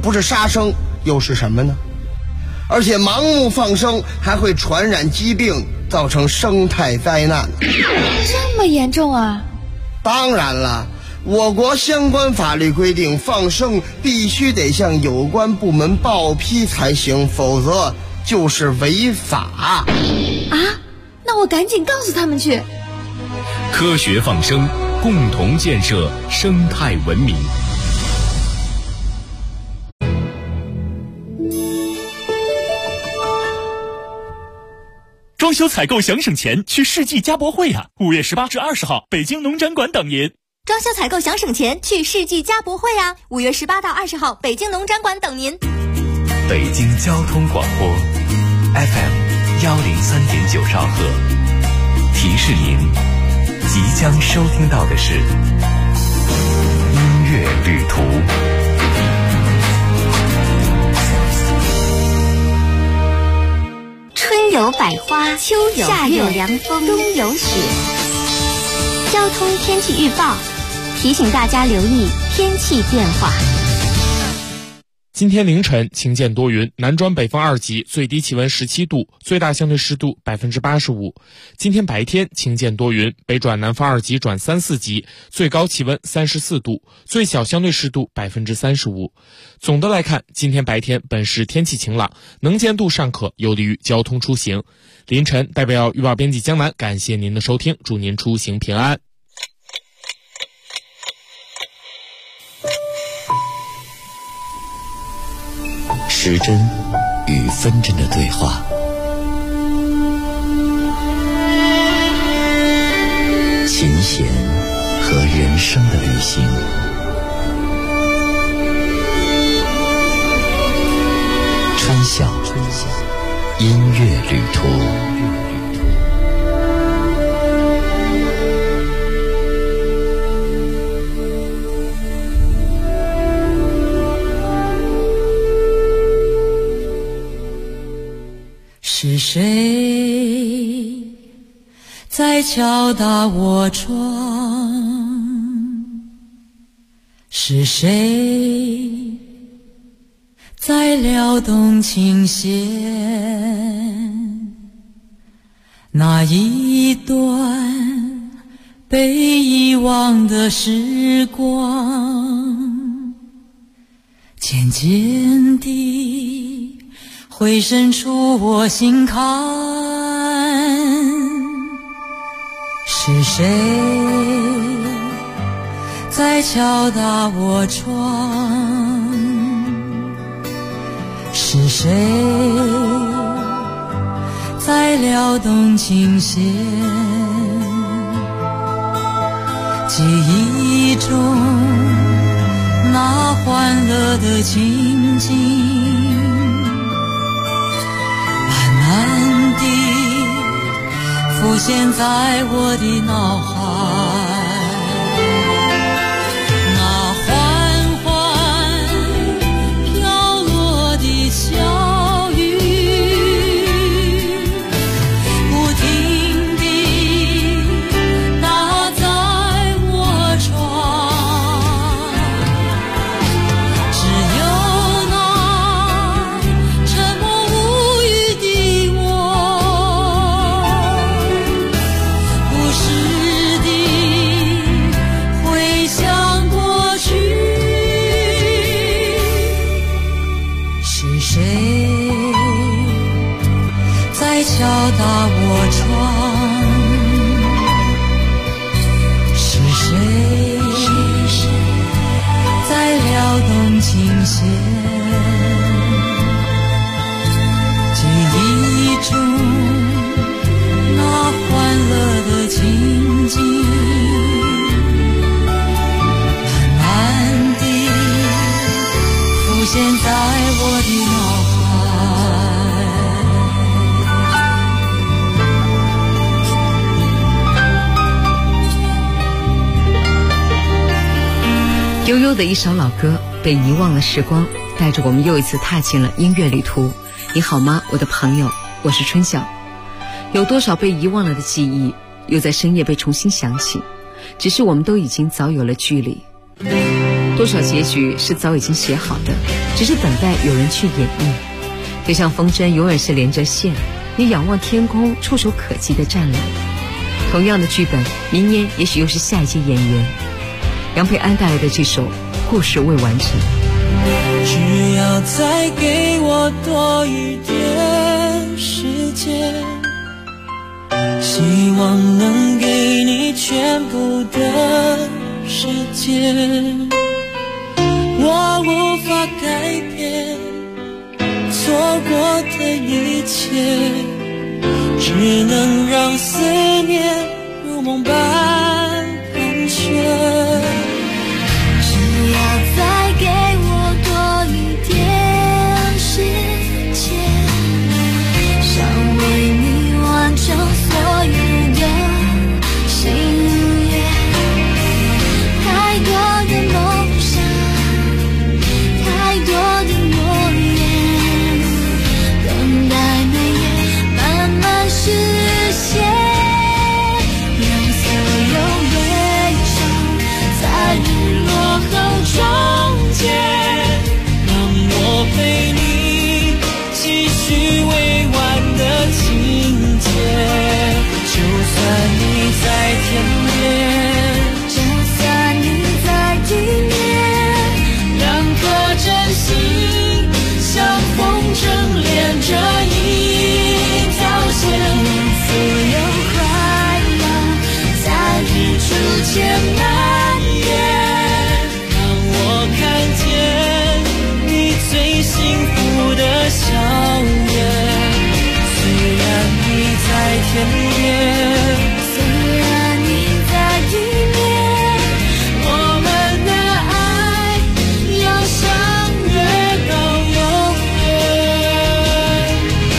不是杀生又是什么呢？而且盲目放生还会传染疾病，造成生态灾难。 这么严重啊？ 当然了，我国相关法律规定，放生必须得向有关部门报批才行，否则就是违法。 啊？那我赶紧告诉他们去。 科学放生，共同建设生态文明。 装修采购想省钱，去世纪家博会啊！5月18至20号，北京农展馆等您。 装修采购想省钱，去世纪家博会啊！5月18到20号，北京农展馆等您。 北京交通广播 FM 103.9兆赫，提示您即将收听到的是音乐旅途。 春有百花，秋有夏有凉风，冬有雪。交通天气预报提醒大家留意天气变化。 今天凌晨晴间多云，南转北风2级，最低气温17度，最大相对湿度85%。今天白天晴间多云，北转南风2级转3、4级，最高气温34度，最小相对湿度35%。总的来看，今天白天本市天气晴朗，能见度尚可，有利于交通出行。凌晨代表预报编辑江南感谢您的收听，祝您出行平安。 时针与分针的对话，琴弦和人生的旅行，春晓音乐旅途。 是谁在敲打我窗？是谁在撩动琴弦？那一段被遗忘的时光，渐渐地回渗出我心坎。是谁在敲打我窗？是谁在撩动琴弦？记忆中那欢乐的情景，慢地浮现在我的脑海。那缓缓飘落的小雨，不停地打在我窗，只有那沉默无语的我，不时地回想过去。是谁在敲打我窗？是谁在撩动琴弦？记忆中那欢乐的情景，慢慢地浮现在我的脑海。 悠悠的一首老歌，被遗忘了时光，带着我们又一次踏进了音乐旅途。你好吗，我的朋友，我是春晓。有多少被遗忘了的记忆，又在深夜被重新想起，只是我们都已经早有了距离。多少结局是早已经写好的， 只是等待有人去演绎。就像风筝永远是连着线，你仰望天空，触手可及的湛蓝。同样的剧本，明年也许又是下一届演员。杨培安带来的这首《故事未完成》。 只要再给我多一点时间，希望能给你全部的时间。我无法改变错过的一切，只能让思念如梦般盘旋。 只要再给我多一点时间，想为你完成所有的心愿。太多的梦想，太多的诺言，等待每夜慢慢实现。让所有悲伤在日落后终结，让我陪你继续未完的情节。就算你在天边，就算你在地面，两颗真心像风筝连着一条线。让所有快乐在日出前蔓延，让我看见你最幸福的笑颜。虽然你在天边，虽然你在地面，我们的爱要相约到永远。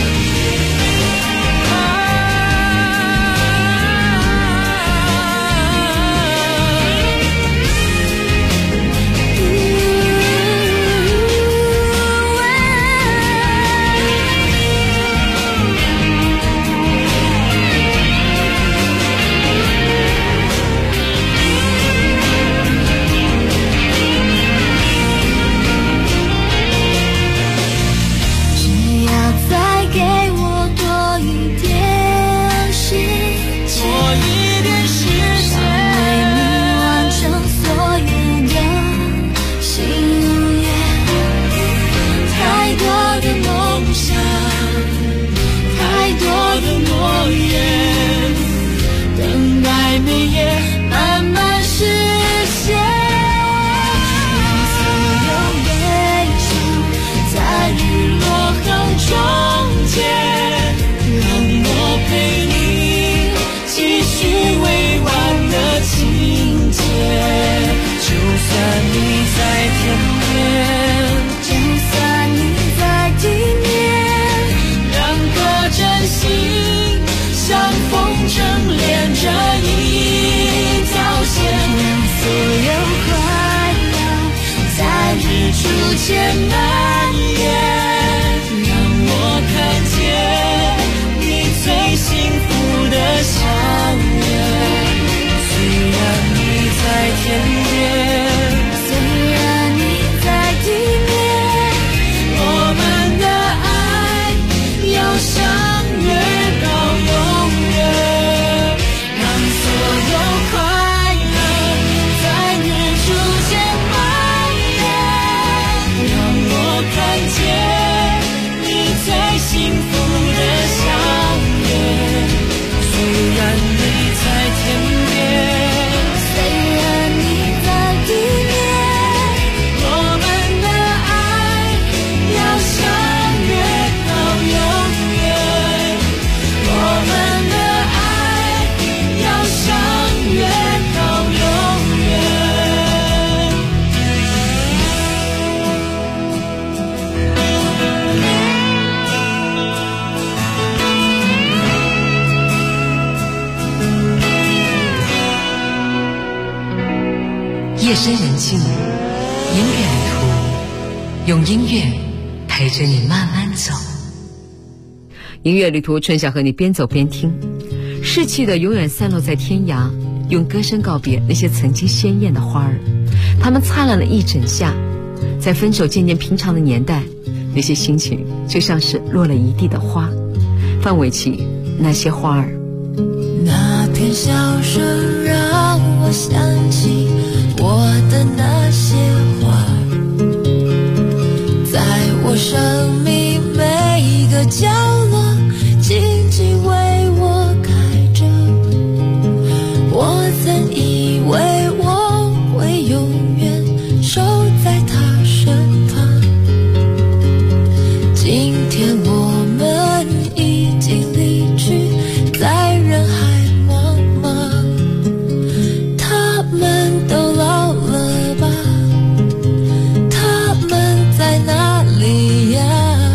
只要再给我多一点时间，多一点时间，为你完成所有的心愿。太多的梦想，太多的诺言，等待每夜慢慢实现。让所有悲伤在日落后终结，让我陪你继续未完的情节。就算你在天边，就算你在地面，两颗真心像风筝连着一条线。让所有快乐在日出前蔓延，让我看见你最幸福的笑颜。虽然你在天边，虽然你在地面，我们的爱要相约到永远。让所有快乐在日出前蔓延，让我看见你最幸福的笑颜。虽然你在天边，虽然你在地面，我们的爱要相约到永远。我们的爱要相约到永远。 夜深人静，音乐旅途，用音乐陪着你慢慢走。音乐旅途，春晓和你边走边听。逝去的永远散落在天涯，用歌声告别那些曾经鲜艳的花儿。它们灿烂了一整夏， 在分手渐渐平常的年代，那些心情就像是落了一地的花。范玮琪，那些花儿。 那片笑声让我想起我的那些花，在我生命每一个角落静静为我开着。我曾以为我会永远守在他身旁，今天我们已经离去，在人海茫茫。他们都老了吧？他们在哪里呀？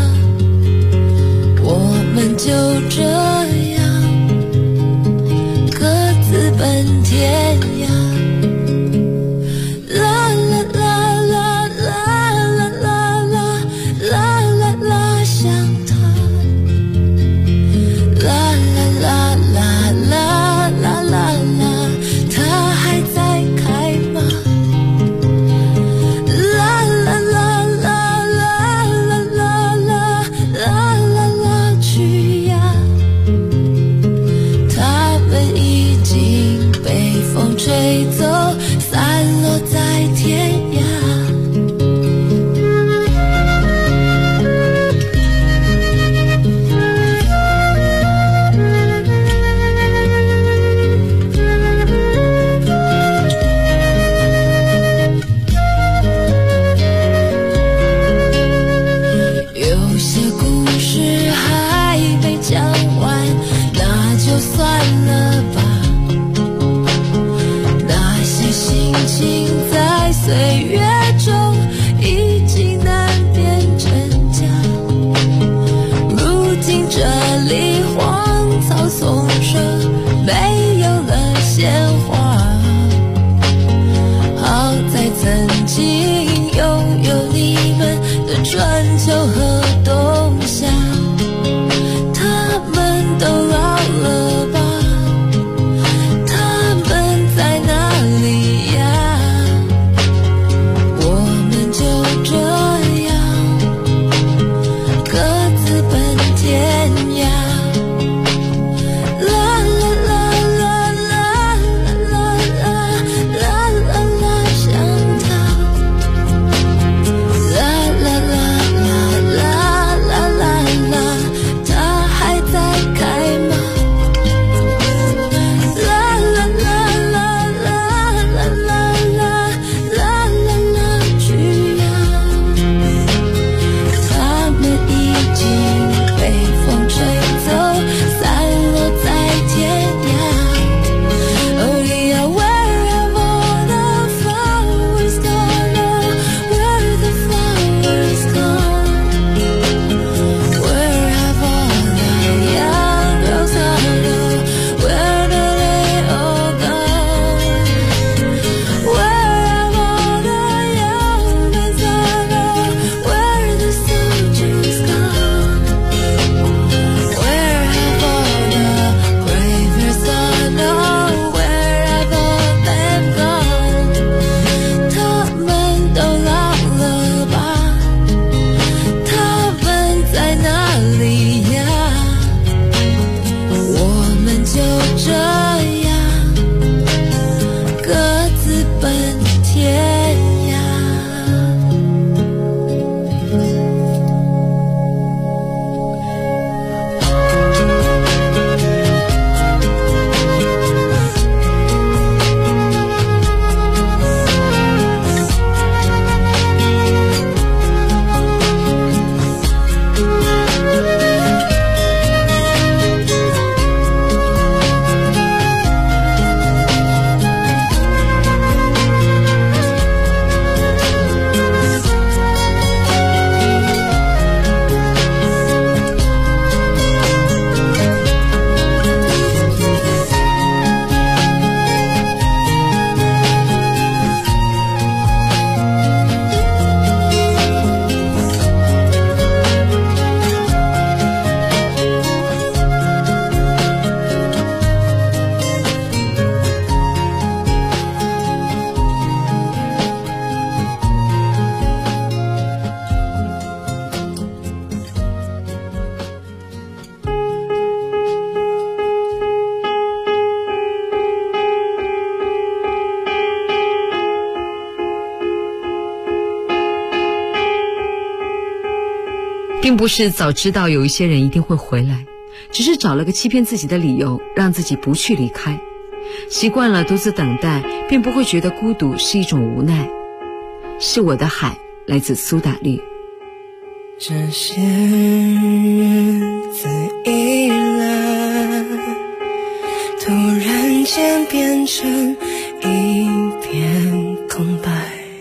并不是早知道有一些人一定会回来，只是找了个欺骗自己的理由，让自己不去离开。习惯了独自等待，便不会觉得孤独是一种无奈。是我的海，来自苏打绿。 这些日子已了，突然间变成一片空白。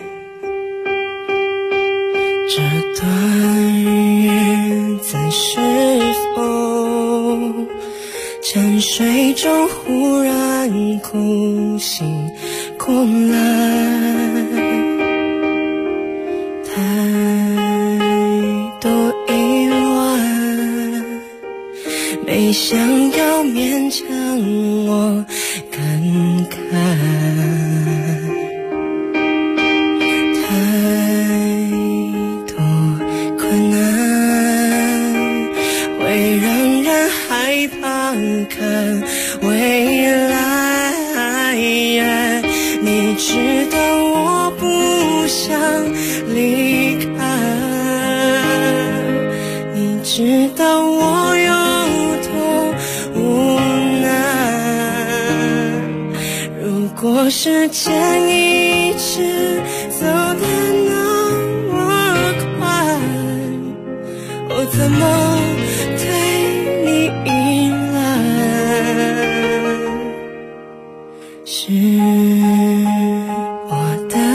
这段日子是否沉睡中忽然哭醒过来？太多意外，没想要勉强我感慨。看未来，你知道我不想离开，你知道我有多无奈。如果时间一直走得那么快，我怎么对你依赖？是我的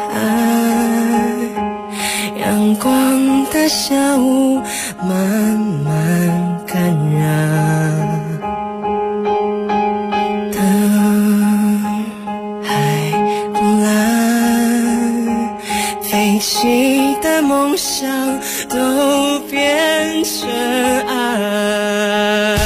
爱，阳光的下午慢慢感染，灯还不蓝，飞起的梦想都变成爱。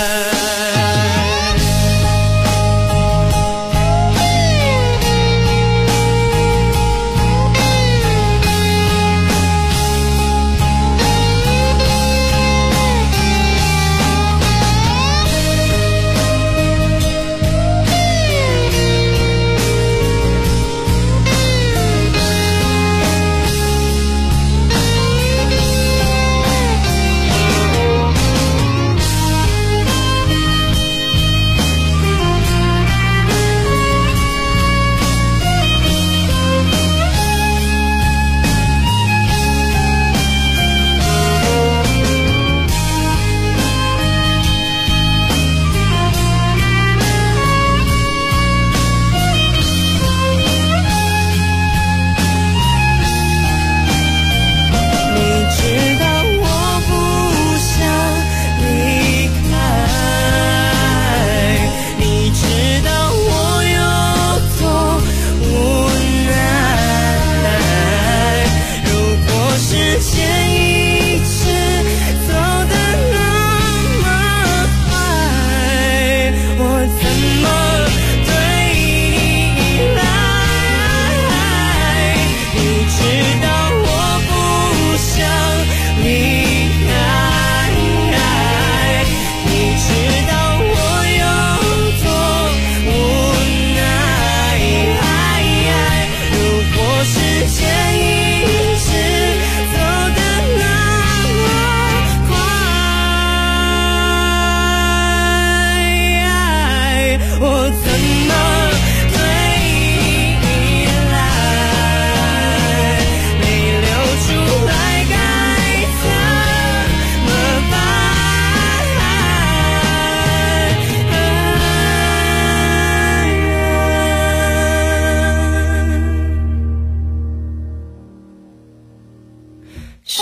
是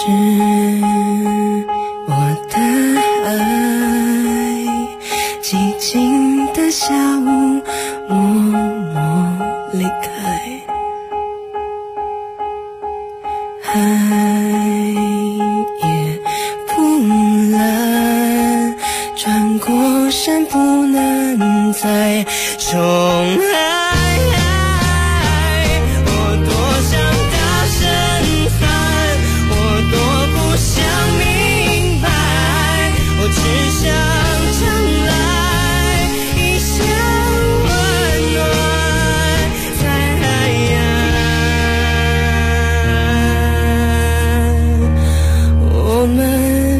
我的爱，寂静的下午默默离开，海也不蓝，转过身不能再重来。我们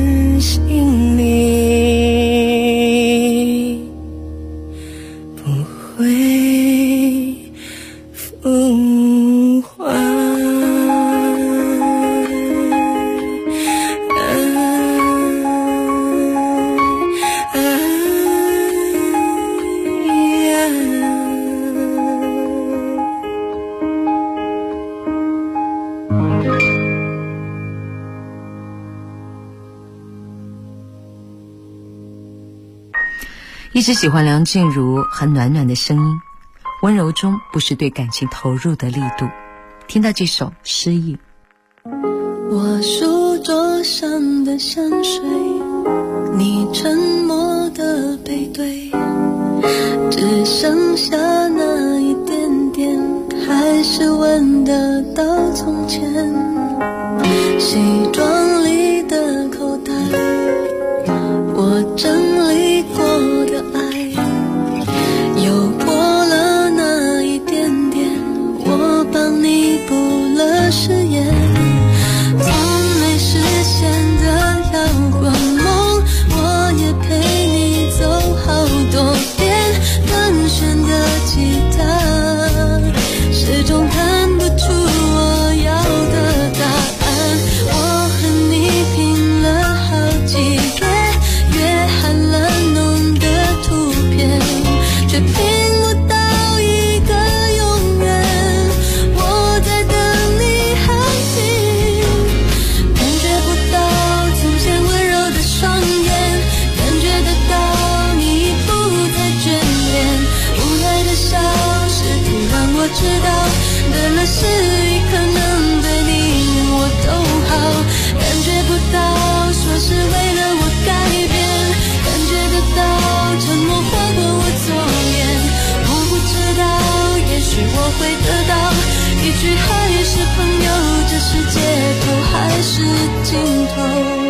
一直喜欢梁静茹很暖暖的声音，温柔中不是对感情投入的力度。听到这首《失忆》， 我书桌上的香水，你沉默的背对，只剩下那一点点，还是闻得到从前。西装里的口袋，我整理过的爱，又过了那一点点，我帮你补了誓言。从没实现的摇滚梦，我也陪你走好多遍。单弦的吉他，始终弹不出我要的答案。我和你拼了好几页，约翰兰浓的图片，却拼不到一个永远。我在等你喊停，感觉不到从前温柔的双眼，感觉得到你已不再眷恋。无奈的消失，不让我知道，对了是一可能对你我都好。感觉不到，说是为了我改变，感觉得到，沉默划过我左脸。我不知道，也许我会得到一句还是朋友，这是街头还是尽头。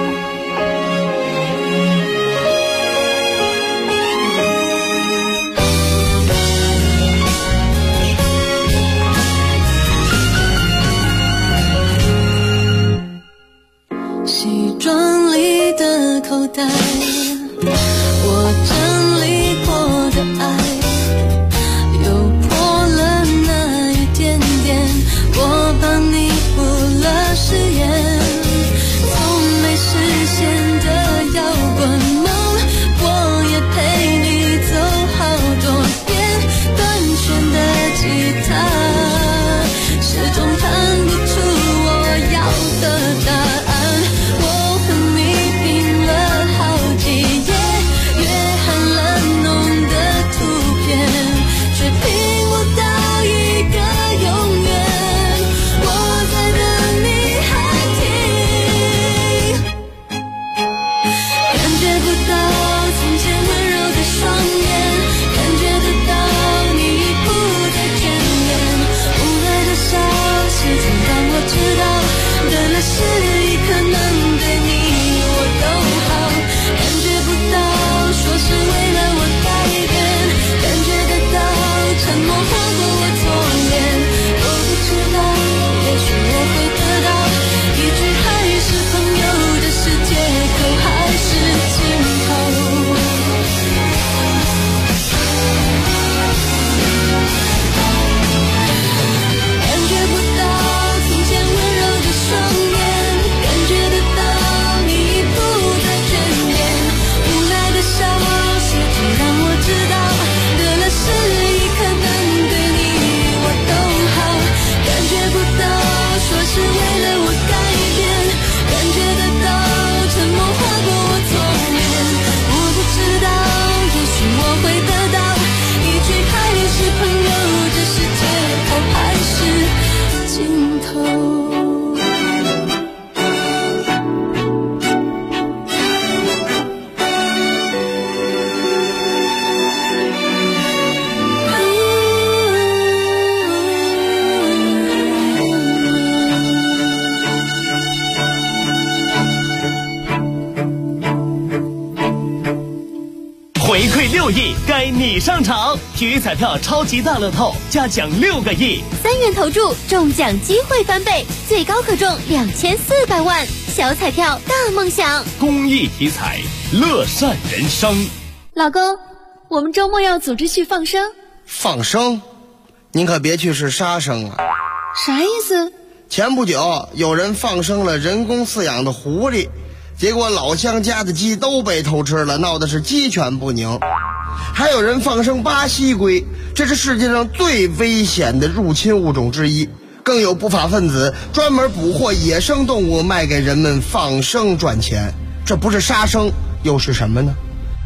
西装里的口袋，我整理过的爱，又破了那一点点，我帮你补了誓言。从没实现的摇滚梦，我也陪你走好多遍。断弦的吉他，始终弹不出我要的答案。 6亿该你上场，体育彩票超级大乐透加奖6个亿 ，3元投注中奖机会翻倍，最高可中2400万，小彩票大梦想， 公益体彩，乐善人生。 老公，我们周末要组织去放生。 放生？您可别去是杀生啊！ 啥意思？ 前不久有人放生了人工饲养的狐狸，结果老乡家的鸡都被偷吃了，闹的是鸡犬不宁。还有人放生巴西龟，这是世界上最危险的入侵物种之一。更有不法分子专门捕获野生动物卖给人们放生赚钱，这不是杀生又是什么呢？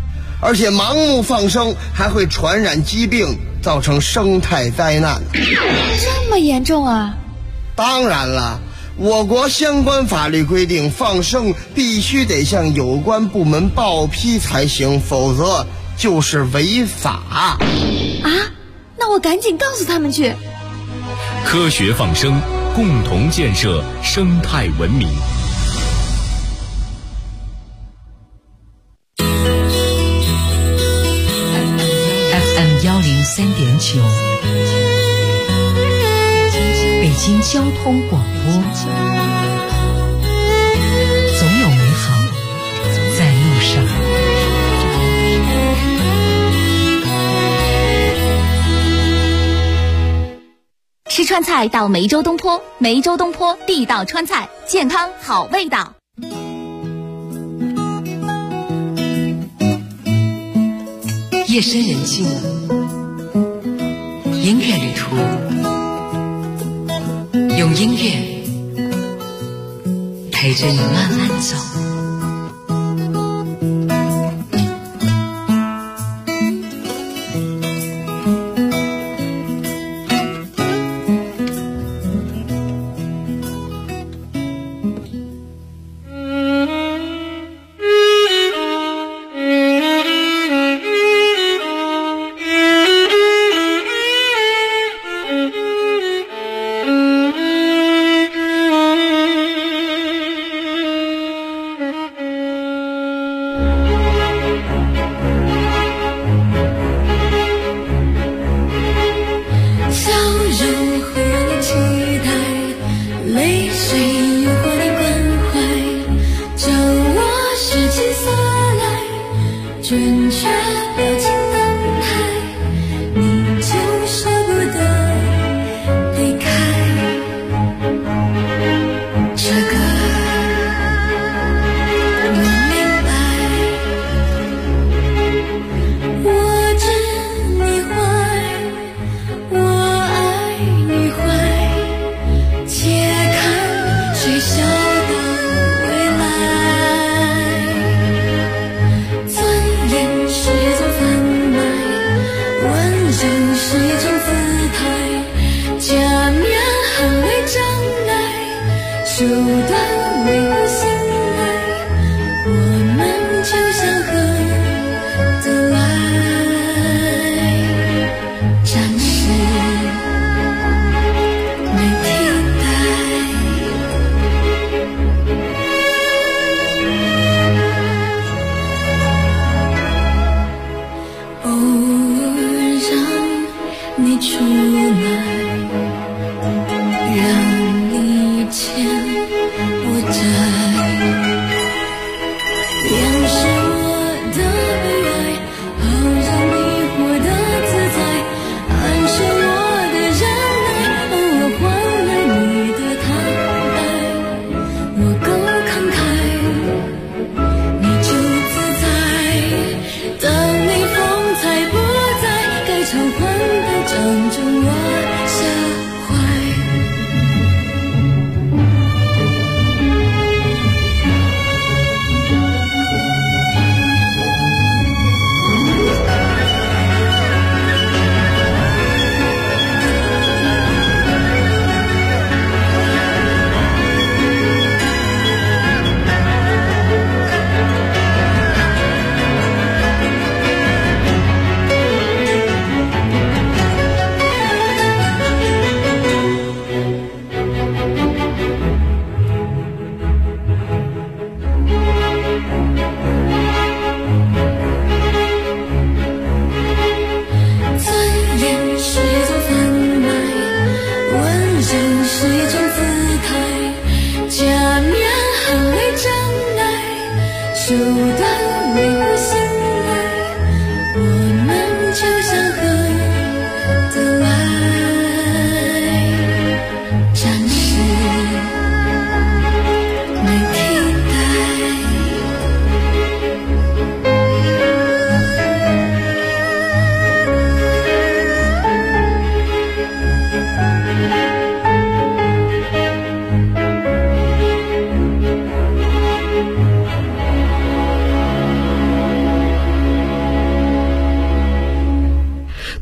而且盲目放生还会传染疾病，造成生态灾难。 这么严重啊？ 当然了，我国相关法律规定，放生必须得向有关部门报批才行，否则就是违法。 啊？那我赶紧告诉他们去。 科学放生，共同建设生态文明。 FM103.9，北京交通广播，总有美好在路上。 吃川菜到梅州东坡，梅州东坡地道川菜，健康好味道。 夜深人静了，音乐旅途，用音乐陪着你慢慢走。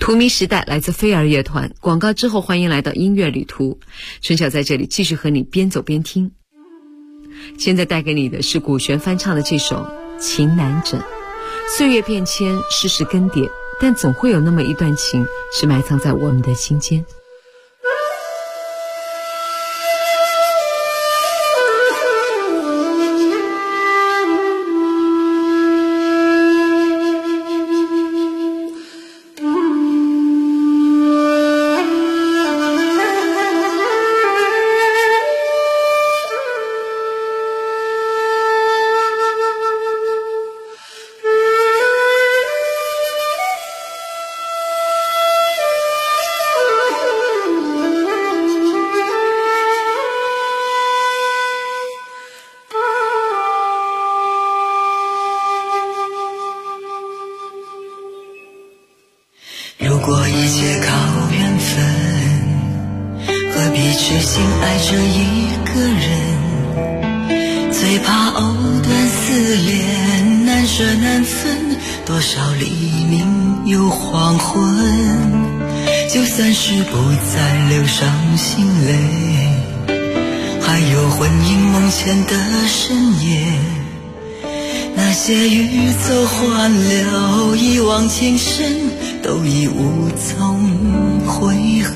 荼蘼时代来自飞儿乐团，广告之后欢迎来到音乐旅途。春晓在这里继续和你边走边听。现在带给你的是古璇翻唱的这首《情难枕》。岁月变迁，世事更迭，但总会有那么一段情是埋藏在我们的心间。 如果一切靠缘分，何必痴心爱着一个人？最怕藕断丝连，难舍难分，多少黎明又黄昏。就算是不再流伤心泪，还有魂萦梦牵的深夜。那些欲走还留，一往情深，都已无从悔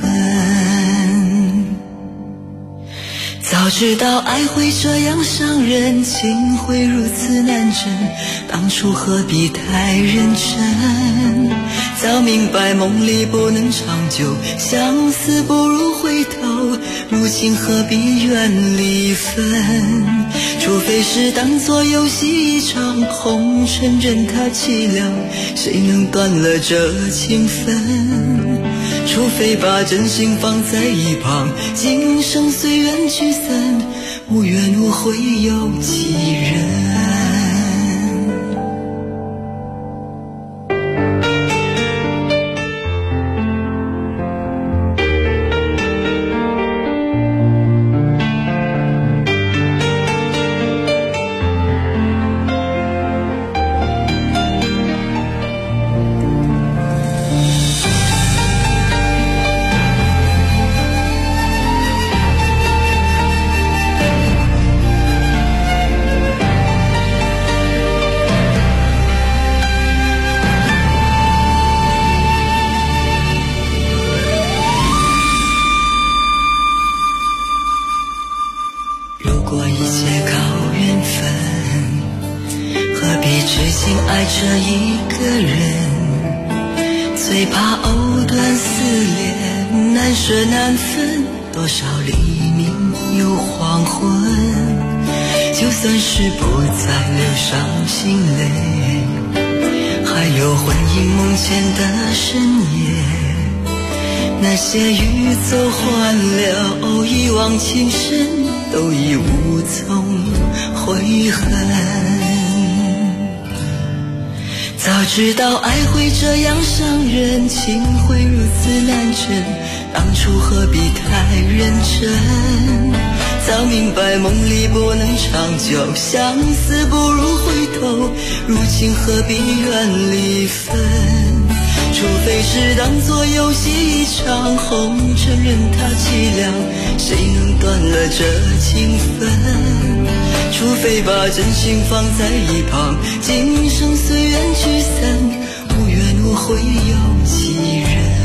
恨。早知道爱会这样伤人，情会如此难枕，当初何必太认真？早明白梦里不能长久，相思不如回头，如今何必怨离分？除非是当作游戏一场，红尘任它凄凉，谁能断了这情分？除非把真心放在一旁，今生随缘聚散，无怨无悔有几人？爱着一个人，最怕藕断丝连，难舍难分，多少黎明又黄昏。就算是不再流伤心泪，还有魂萦梦牵的深夜。那些欲走还留，一往情深，都已无从悔恨。早知道爱会这样伤人，情会如此难枕，当初何必太认真？早明白梦里不能长久，相思不如回头，如今何必怨离分？除非是当作游戏一场，红尘任它凄凉，谁能断了这情分？除非把真心放在一旁，今生随缘聚散，无怨无悔有几人？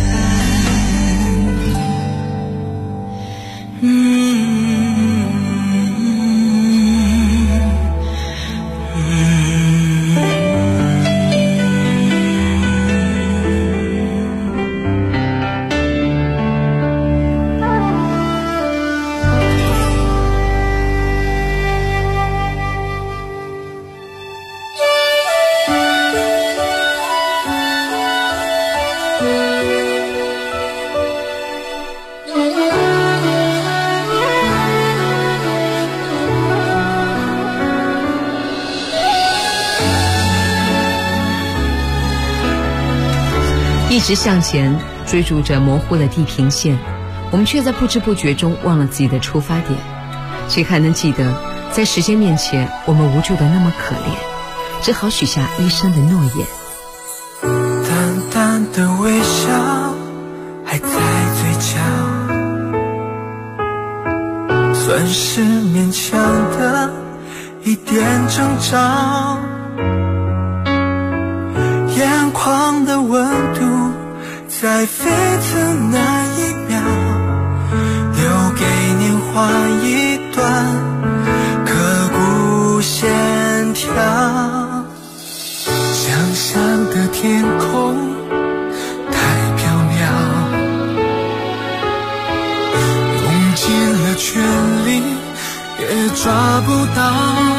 一直向前，追逐着模糊的地平线，我们却在不知不觉中忘了自己的出发点。谁还能记得，在时间面前，我们无助的那么可怜，只好许下一生的诺言。 淡淡的微笑是勉强的一点挣扎，眼眶的温度在沸腾那一秒，留给年华一段刻骨线条。想象的天空太缥缈，用尽了全力也抓不到，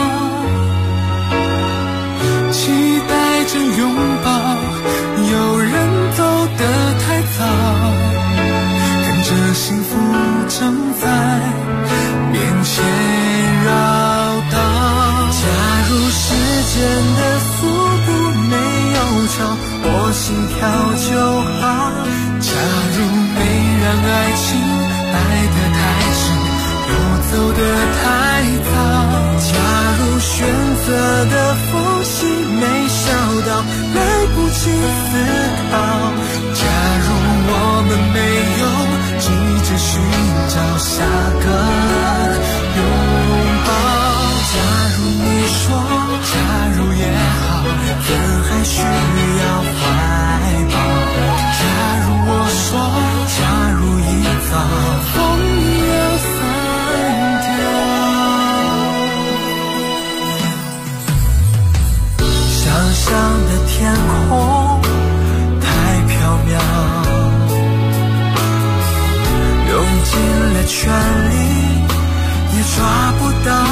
期待着拥抱，有人走得太早，看着幸福正在面前绕道。假如时间的速度没有超我心跳就好，假如没让爱情来得太迟又走得太早，假如选择的缝隙没笑到来不及思考，假如我们没有急着寻找下个拥抱，假如你说假如也好，人还需要怀抱，假如我说假如一早风要散掉。想象的天空太缥缈，用尽了全力也抓不到，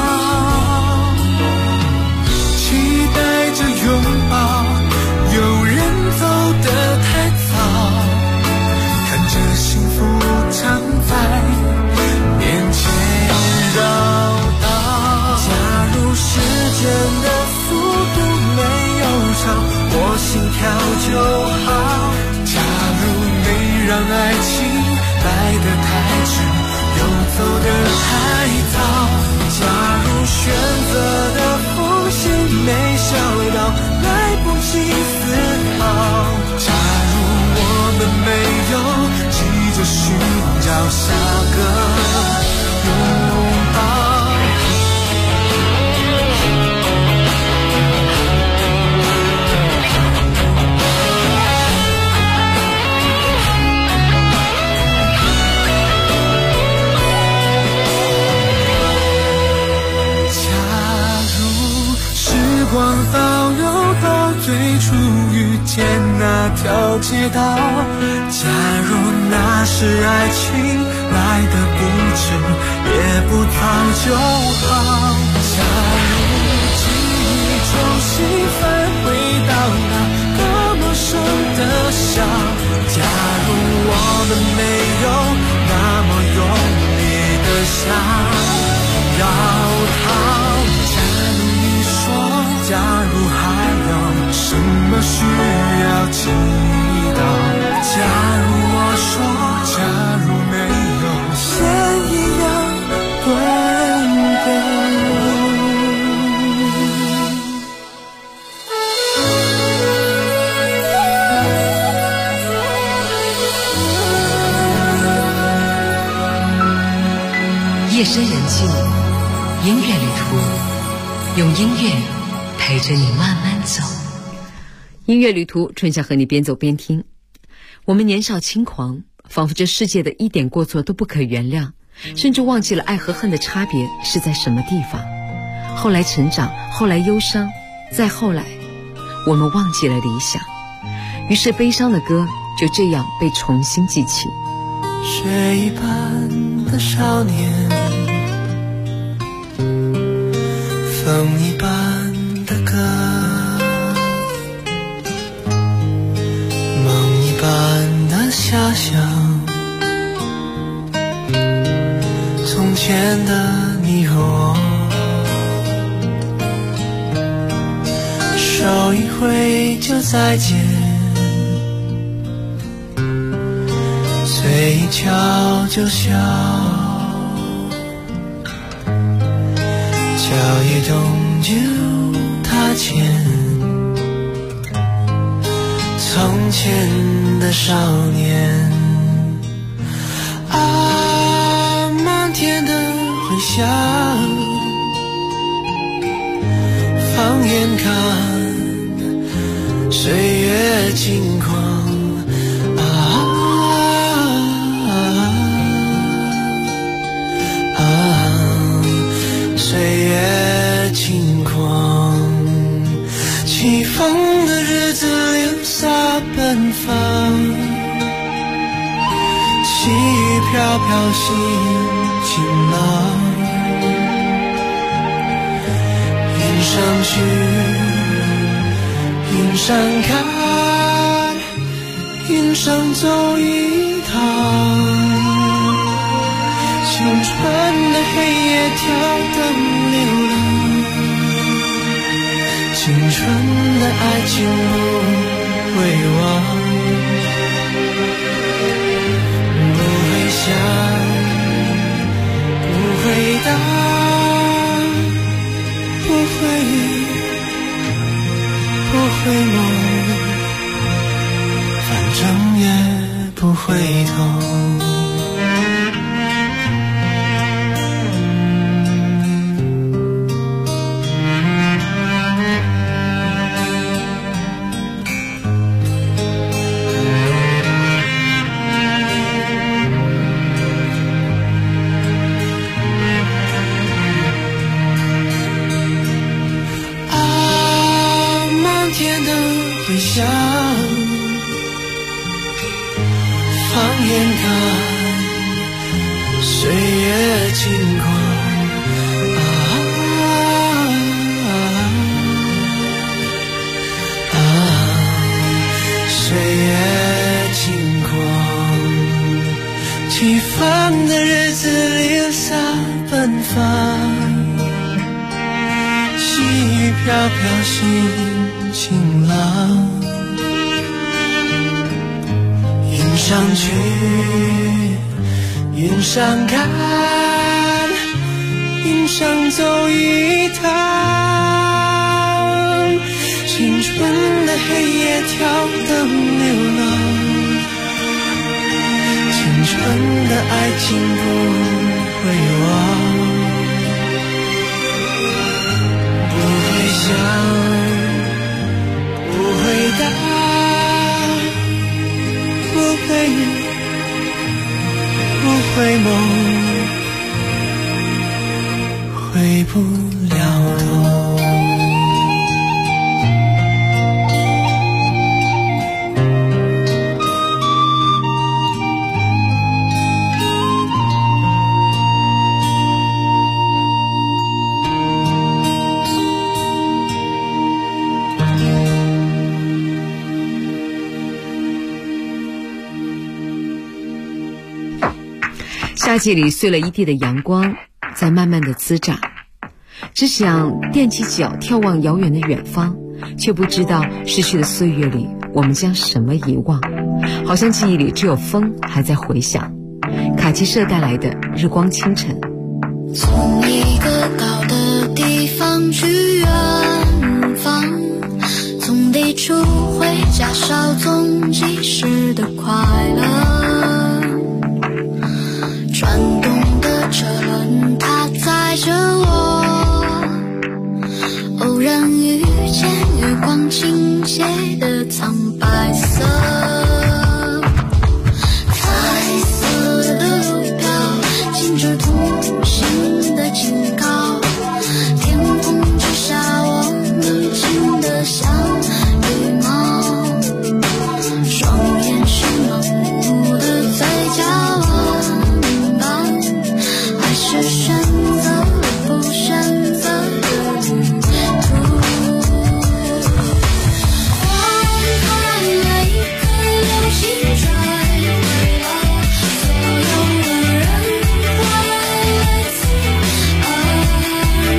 期待着拥抱，有人走得太早，看着幸福常在面前绕道。假如时间的速度没有超我心跳就好，假如没让爱情来得太迟又走得太早，假如选择的缝隙没笑到来不及思考，假如我们没有急着寻找下个拥抱。时光倒流到最初遇见那条街道，假如那时爱情来得不迟也不早就好，假如记忆重新返回到那个陌生的笑，假如我们没有那么用力的想要逃，假如还有什么需要祈祷，假如我说假如没有线一样断掉。夜深人静，音乐旅途，用音乐陪着你慢慢走。音乐旅途，春夏和你边走边听。我们年少轻狂，仿佛这世界的一点过错都不可原谅，甚至忘记了爱和恨的差别是在什么地方。后来成长，后来忧伤，再后来我们忘记了理想，于是悲伤的歌就这样被重新记起。 雪一般的少年，风一般的歌，梦一般的遐想，从前的你和我，手一挥就再见，嘴一翘就笑，脚一动就踏前，从前的少年啊，漫天的回想，放眼看岁月轻狂岁月轻狂，起风的日子流洒奔放，细雨飘飘心晴朗，云上去云上看，云上走一趟，青春的黑夜跳灯流浪，青春的爱情不会忘，不会想，不会答，不会梦，反正也不回头。回想，放眼看岁月轻狂岁月轻狂，起风的日子流洒奔放，细雨飘飘心晴朗，云上去云上看，云上走一趟，青春的黑夜跳灯流浪，青春的爱情不会忘，不会想，不会答，不会梦，回不了头。 夏季里碎了一地的阳光在慢慢的滋长，只想踮起脚眺望遥远的远方，却不知道逝去的岁月里我们将什么遗忘，好像记忆里只有风还在回响。卡其社带来的日光清晨。 从一个高的地方去远方，从地处回家稍纵即逝的快乐，转动的车轮它载着我，偶然遇见月光倾斜的苍白色，彩色的路标禁止同行的警告，天空之下我们静得像羽毛，双眼是盲目的嘴角弯弯，还是选择了不选择的旅途。我看了一颗流星坠毁了所有的人，为此而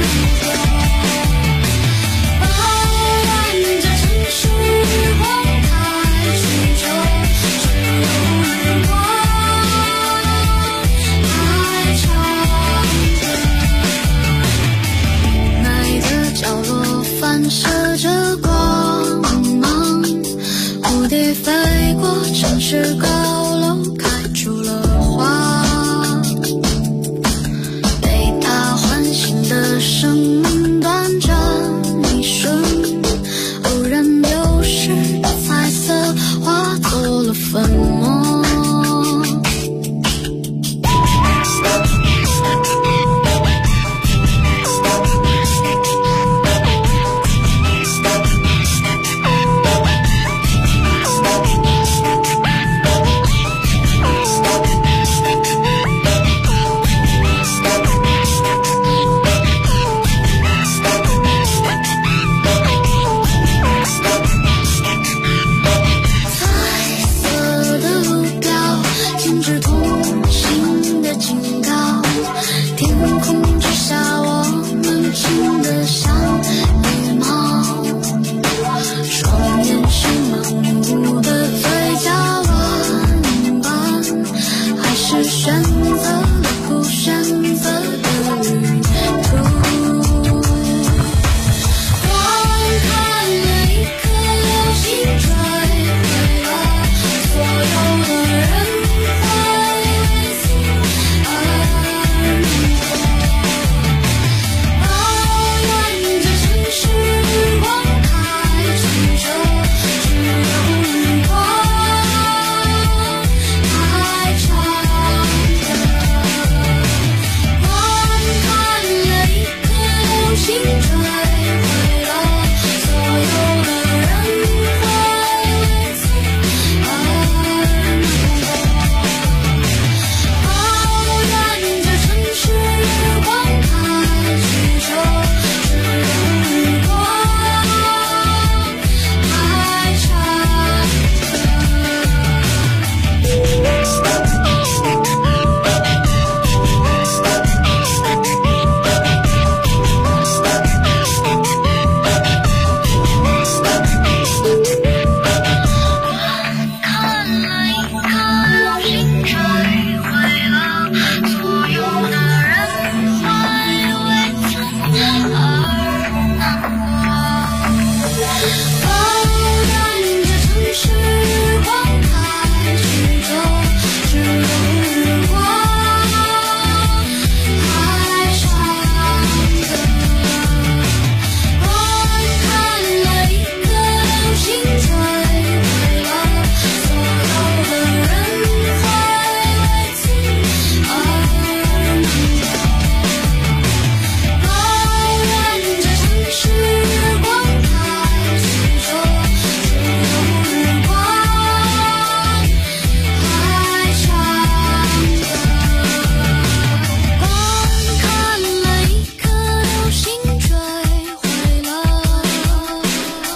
活，包揽着城市日光太曲折，只有日光还长着。爱的角落反射着光芒，蝴蝶飞过城市高楼，开出了花，被它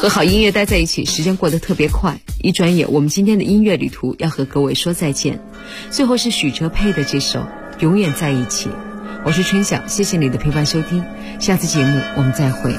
和好音乐待在一起，时间过得特别快，一转眼我们今天的音乐旅途要和各位说再见。最后是许哲佩的这首《永远在一起》。我是春晓，谢谢你的陪伴收听，下次节目我们再会。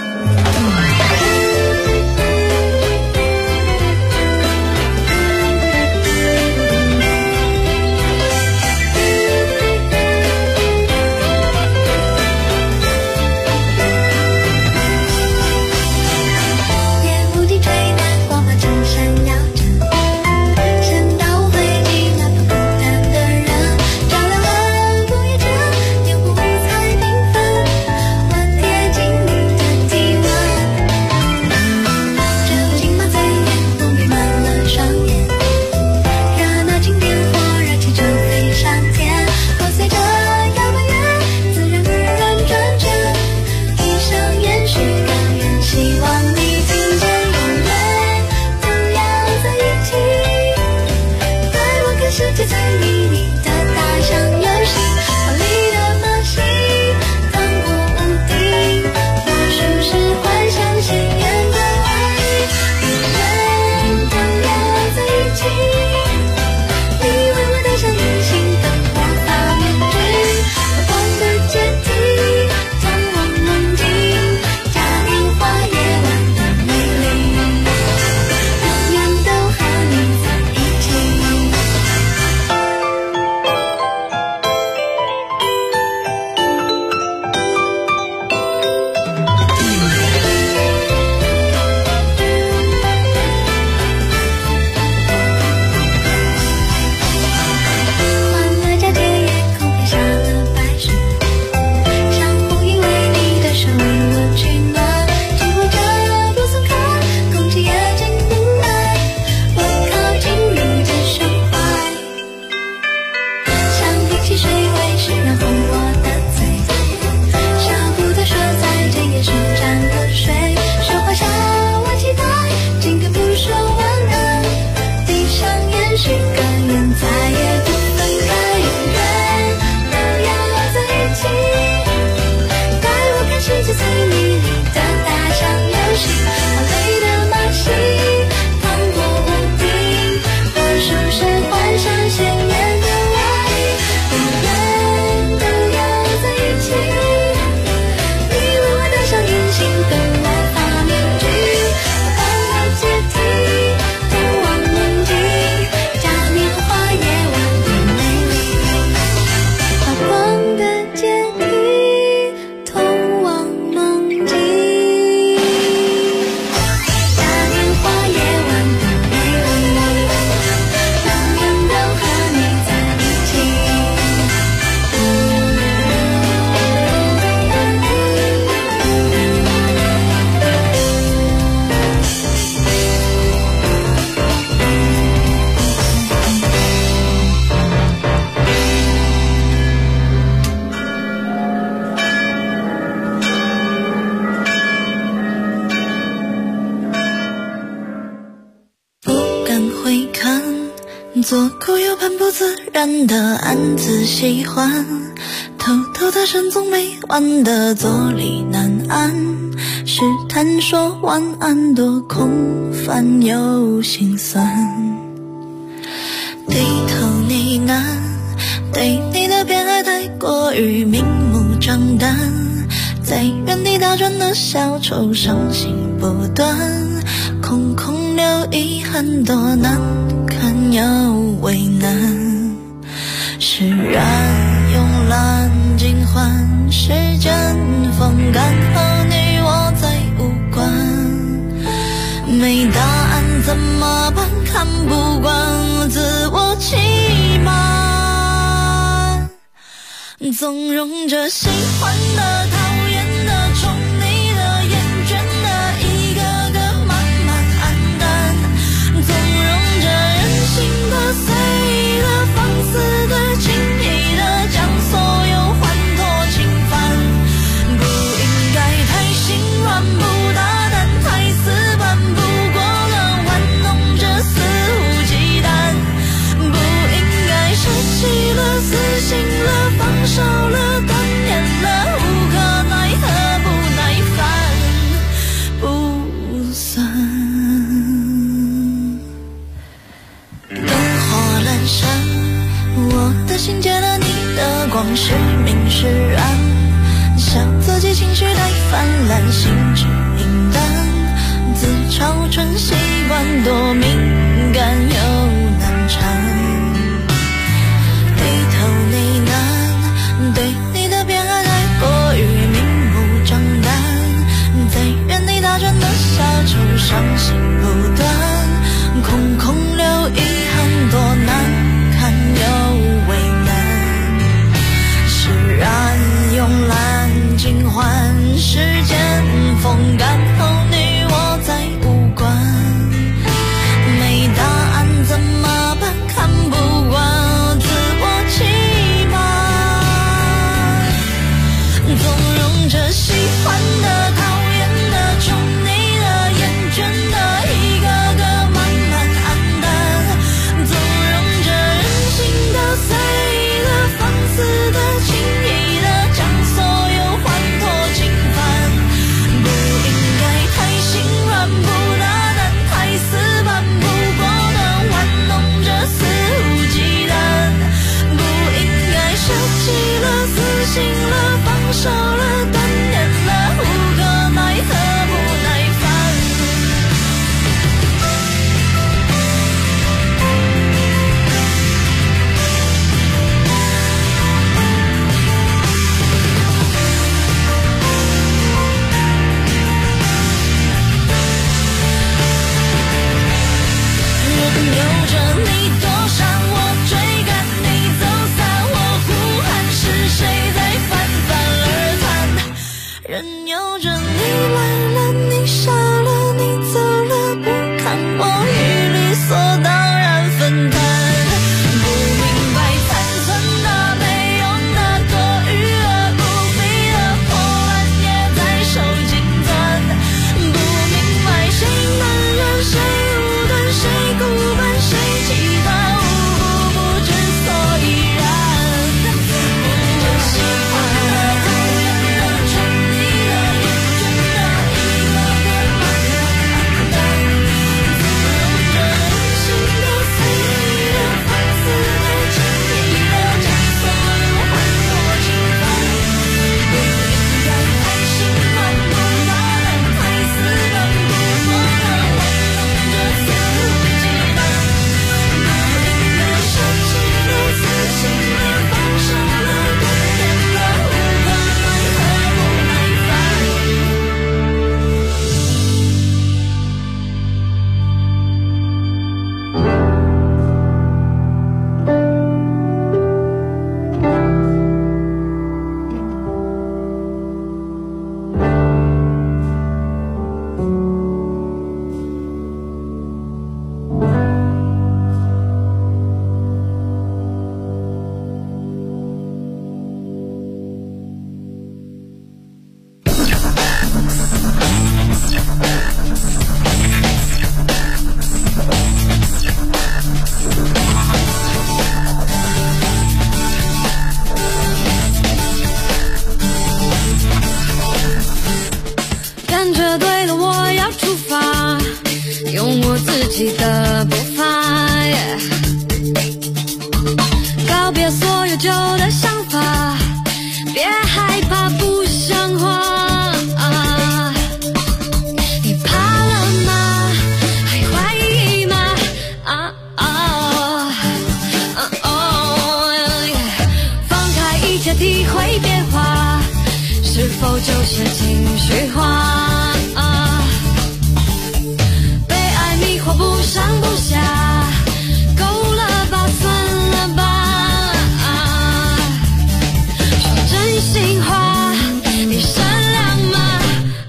左顾右盼，不自然的暗自喜欢，偷偷的神总没完的坐立难安，试探说晚安，多空泛又心酸。低头呢喃，对你的偏爱太过于明目张胆，在原地打转的小丑伤心不断，空空留遗憾，多难看又为难。释然慵懒尽欢，时间风干，和你我再无关。没答案怎么办？看不惯自我欺瞒，纵容着喜欢的、讨厌的、宠你的、厌倦的，一个个慢慢黯淡，纵容着任性的、随的、放肆的、轻易的，将所有欢脱侵犯。不应该太心软，不大胆，太死板，不过了玩弄着肆无忌惮，不应该舍弃了、死心了、放手了、断念了、无可奈纯习惯多敏感又难缠，里头呢喃，对你的偏爱太过于明目张胆，在原地打转的小丑伤心不断，空空留遗憾多难看又为难，释然慵懒尽欢，时间风干后你我再无关，没答案怎么办？看不惯自我欺瞒，纵容着喜欢的、讨厌的、宠你的、厌倦的，一个个慢慢黯淡，纵容着任性的、随意的、放肆的、轻易的，将所有欢脱侵犯，不应该太心软，不大胆，太死板，不果断，玩弄着肆无忌惮，不应该舍弃了、死心了、放手了、断念了，无可奈何不耐烦。任由着你躲闪，我追赶你走散，我呼喊是谁在泛泛而谈，任由着你来了，你傻了，你走了，不看我与理所当然分担，不明白残存的、没用的、多余的、不必的破烂也在手紧攥，不明白谁能忍，谁无端，谁孤单，谁其他无故不知所以然，不喜欢的、讨厌的、宠你的、厌倦的，一个个慢慢黯淡，纵容着任性的、随意的、放肆的、轻易的，将所有欢脱侵犯，不应该太心软，不大胆，太死板，不果断，玩弄着肆无忌惮，不应该舍弃了、死心了、放手了、断念了，无可奈何不耐烦。感觉对了，我要出发，用我自己的步伐，告别所有旧的想法，别害怕不像话。你怕了吗？还怀疑吗？放开一切，体会变化，是否就是情绪化？被爱迷惑不上不下，够了吧，算了吧。说真心话，你善良吗？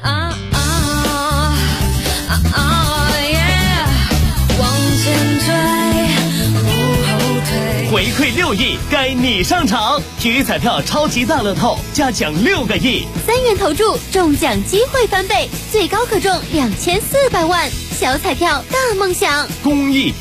往前追，不后退。 回馈6亿，该你上场！体育彩票超级大乐透加奖6个亿 ，3元投注中奖机会翻倍，最高可中2400万，小彩票大梦想， 公益